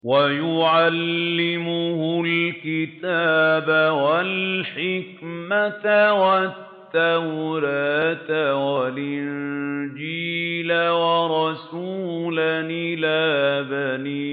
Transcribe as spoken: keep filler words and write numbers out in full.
وَيُعَلِّمُهُ الْكِتَابَ وَالْحِكْمَةَ وَالتَّوْرَاةَ وَالْإِنجِيلَ وَرَسُولًا إِلَىٰ بَنِي